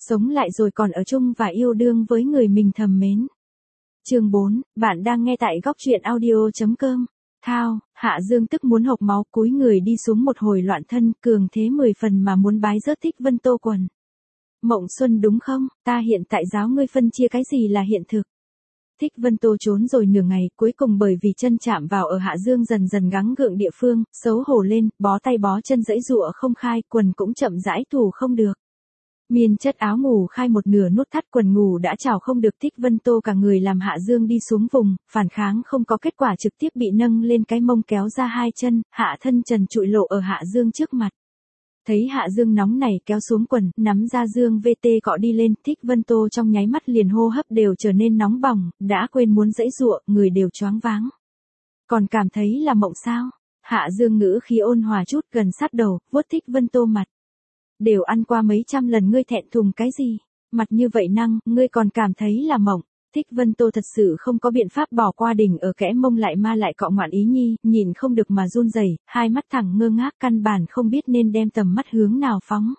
Sống lại rồi còn ở chung và yêu đương với người mình thầm mến. Chương 4, bạn đang nghe tại góc truyện audio.com. Thao, Hạ Dương tức muốn hộc máu, cúi người đi xuống một hồi loạn thân, cường thế 10 phần mà muốn bái rớt Thích Vân Tô quần. Mộng Xuân đúng không, ta hiện tại giáo ngươi phân chia cái gì là hiện thực. Thích Vân Tô trốn rồi nửa ngày, cuối cùng bởi vì chân chạm vào ở Hạ Dương dần dần gắng gượng địa phương, xấu hổ lên, bó tay bó chân giãy giụa không khai, quần cũng chậm rãi thủ không được. Miên chất áo ngủ khai một nửa nút thắt quần ngủ đã trào không được. Thích Vân Tô cả người làm Hạ Dương đi xuống vùng, phản kháng không có kết quả trực tiếp bị nâng lên cái mông kéo ra hai chân, hạ thân trần trụi lộ ở Hạ Dương trước mặt. Thấy Hạ Dương nóng này kéo xuống quần, nắm ra Dương VT cọ đi lên, Thích Vân Tô trong nháy mắt liền hô hấp đều trở nên nóng bỏng, đã quên muốn giãy giụa, người đều choáng váng. Còn cảm thấy là mộng sao? Hạ Dương ngữ khí ôn hòa chút gần sát đầu, vuốt Thích Vân Tô mặt. Đều ăn qua mấy trăm lần ngươi thẹn thùng cái gì? Mặt như vậy năng, ngươi còn cảm thấy là mộng. Thích Vân Tô thật sự không có biện pháp bỏ qua đỉnh ở kẽ mông lại ma lại cọ ngoạn ý nhi, nhìn không được mà run rẩy, hai mắt thẳng ngơ ngác căn bản không biết nên đem tầm mắt hướng nào phóng.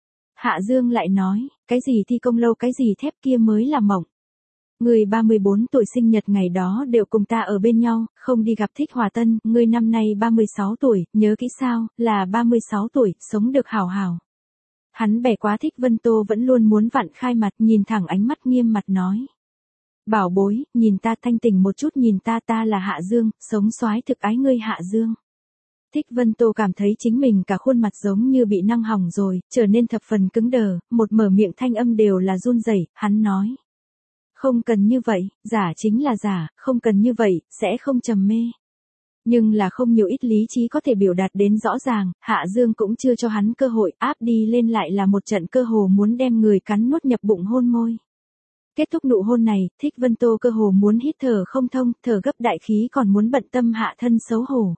Hạ Dương lại nói, cái gì thi công lâu cái gì thép kia mới là mộng. Người 34 tuổi sinh nhật ngày đó đều cùng ta ở bên nhau, không đi gặp Thích Hòa Tân, ngươi năm nay 36 tuổi, nhớ kỹ sao, là 36 tuổi, sống được hảo hảo. Hắn bẻ quá Thích Vân Tô vẫn luôn muốn vặn khai mặt, nhìn thẳng ánh mắt nghiêm mặt nói. Bảo bối, nhìn ta thanh tỉnh một chút, nhìn ta là Hạ Dương, sống soái thực ái ngươi Hạ Dương. Thích Vân Tô cảm thấy chính mình cả khuôn mặt giống như bị năng hỏng rồi, trở nên thập phần cứng đờ, một mở miệng thanh âm đều là run rẩy. Hắn nói. Không cần như vậy, giả chính là giả, không cần như vậy, sẽ không trầm mê. Nhưng là không nhiều ít lý trí có thể biểu đạt đến rõ ràng, Hạ Dương cũng chưa cho hắn cơ hội, áp đi lên lại là một trận cơ hồ muốn đem người cắn nuốt nhập bụng hôn môi. Kết thúc nụ hôn này, Thích Vân Tô cơ hồ muốn hít thở không thông, thở gấp đại khí còn muốn bận tâm hạ thân xấu hổ.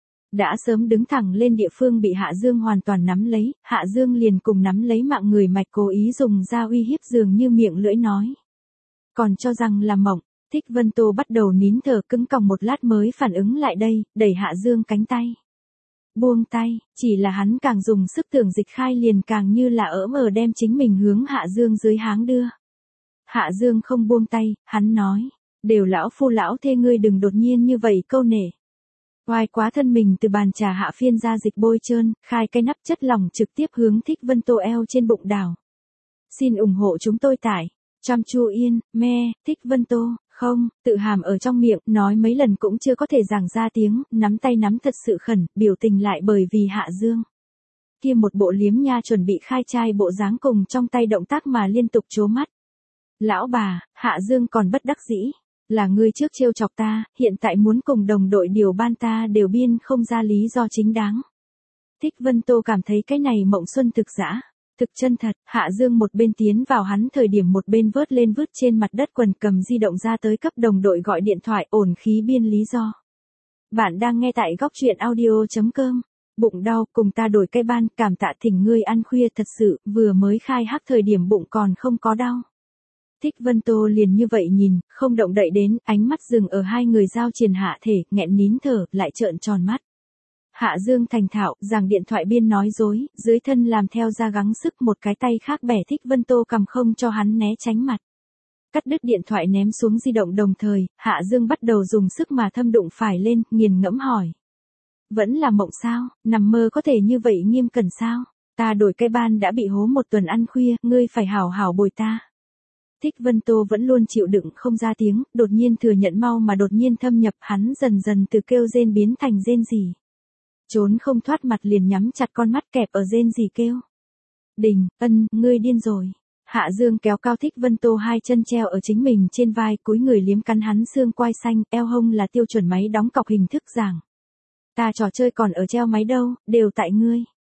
Đã sớm đứng thẳng lên địa phương bị Hạ Dương hoàn toàn nắm lấy, Hạ Dương liền cùng nắm lấy mạng người mạch cố ý dùng ra uy hiếp dường như miệng lưỡi nói. Còn cho rằng là mộng. Thích Vân Tô bắt đầu nín thở cứng còng một lát mới phản ứng lại đây, đẩy Hạ Dương cánh tay. Buông tay, chỉ là hắn càng dùng sức tưởng dịch khai liền càng như là ở đem chính mình hướng Hạ Dương dưới háng đưa. Hạ Dương không buông tay, hắn nói, đều lão phu lão thê ngươi đừng đột nhiên như vậy câu nể. Oai quá thân mình từ bàn trà hạ phiên ra dịch bôi trơn, khai cái nắp chất lỏng trực tiếp hướng Thích Vân Tô eo trên bụng đảo. Xin ủng hộ chúng tôi tại Chăm Chu Yên, me, Thích Vân Tô. Không, tự hàm ở trong miệng, nói mấy lần cũng chưa có thể giảng ra tiếng, nắm tay nắm thật sự khẩn, biểu tình lại bởi vì Hạ Dương. Kia một bộ liếm nha chuẩn bị khai trai bộ dáng cùng trong tay động tác mà liên tục chố mắt. Lão bà, Hạ Dương còn bất đắc dĩ. Là ngươi trước trêu chọc ta, hiện tại muốn cùng đồng đội điều ban ta đều biên không ra lý do chính đáng. Thích Vân Tô cảm thấy cái này mộng xuân thực dã. Thực chân thật, Hạ Dương một bên tiến vào hắn thời điểm một bên vớt lên vứt trên mặt đất quần cầm di động ra tới cấp đồng đội gọi điện thoại ổn khí biên lý do. Bạn đang nghe tại góc truyện audio.com. Bụng đau, cùng ta đổi cái ban, cảm tạ thỉnh ngươi ăn khuya thật sự, vừa mới khai hắc thời điểm bụng còn không có đau. Thích Vân Tô liền như vậy nhìn, không động đậy đến, ánh mắt dừng ở hai người giao triền hạ thể, nghẹn nín thở, lại trợn tròn mắt. Hạ Dương thành thạo, giảng điện thoại biên nói dối, dưới thân làm theo ra gắng sức một cái tay khác bẻ Thích Vân Tô cầm không cho hắn né tránh mặt. Cắt đứt điện thoại ném xuống di động đồng thời, Hạ Dương bắt đầu dùng sức mà thâm đụng phải lên, nghiền ngẫm hỏi. Vẫn là mộng sao, nằm mơ có thể như vậy nghiêm cẩn sao, ta đổi cái ban đã bị hố một tuần ăn khuya, ngươi phải hảo hảo bồi ta. Thích Vân Tô vẫn luôn chịu đựng không ra tiếng, đột nhiên thừa nhận mau mà đột nhiên thâm nhập hắn dần dần từ kêu rên biến thành rên rỉ. Trốn không thoát mặt liền nhắm chặt con mắt kẹp ở rên rỉ kêu. Đình, ngươi điên rồi. Hạ Dương kéo cao Thích Vân Tô hai chân treo ở chính mình trên vai cúi người liếm cắn hắn xương quai xanh, eo hông là tiêu chuẩn máy đóng cọc hình thức giảng. Ta trò chơi còn ở treo máy đâu, đều tại ngươi.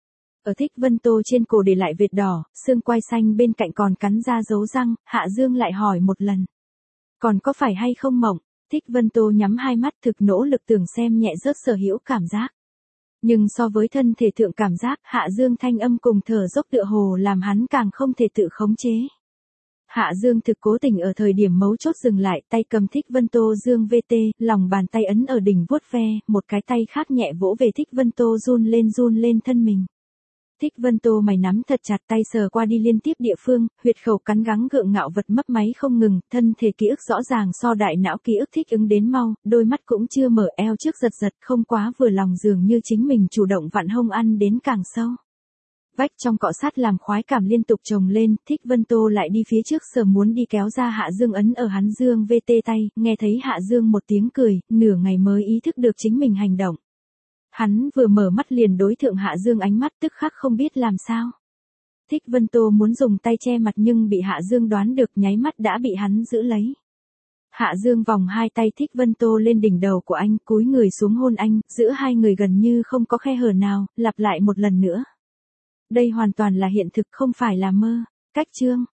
Ở Thích Vân Tô trên cổ để lại vệt đỏ, xương quai xanh bên cạnh còn cắn ra dấu răng, Hạ Dương lại hỏi một lần. Còn có phải hay không mộng? Thích Vân Tô nhắm hai mắt thực nỗ lực tưởng xem nhẹ rớt sở hữu cảm giác. Nhưng so với thân thể thượng cảm giác, Hạ Dương thanh âm cùng thở dốc tựa hồ làm hắn càng không thể tự khống chế. Hạ Dương thực cố tình ở thời điểm mấu chốt dừng lại, tay cầm Thích Vân Tô Dương VT, lòng bàn tay ấn ở đỉnh vuốt ve, một cái tay khác nhẹ vỗ về Thích Vân Tô run lên thân mình. Thích Vân Tô mày nắm thật chặt tay sờ qua đi liên tiếp địa phương, huyệt khẩu cắn gắng gượng ngạo vật mấp máy không ngừng, thân thể ký ức rõ ràng so đại não ký ức thích ứng đến mau, đôi mắt cũng chưa mở, eo trước giật giật không quá vừa lòng, dường như chính mình chủ động vặn hông ăn đến càng sâu. Vách trong cọ sát làm khoái cảm liên tục chồng lên, Thích Vân Tô lại đi phía trước sờ muốn đi kéo ra Hạ Dương ấn ở hắn dương VT tay, nghe thấy Hạ Dương một tiếng cười, nửa ngày mới ý thức được chính mình hành động. Hắn vừa mở mắt liền đối thượng Hạ Dương ánh mắt tức khắc không biết làm sao. Thích Vân Tô muốn dùng tay che mặt nhưng bị Hạ Dương đoán được, nháy mắt đã bị hắn giữ lấy. Hạ Dương vòng hai tay Thích Vân Tô lên đỉnh đầu của anh, cúi người xuống hôn anh, giữa hai người gần như không có khe hở nào, lặp lại một lần nữa. Đây hoàn toàn là hiện thực không phải là mơ. Cách chương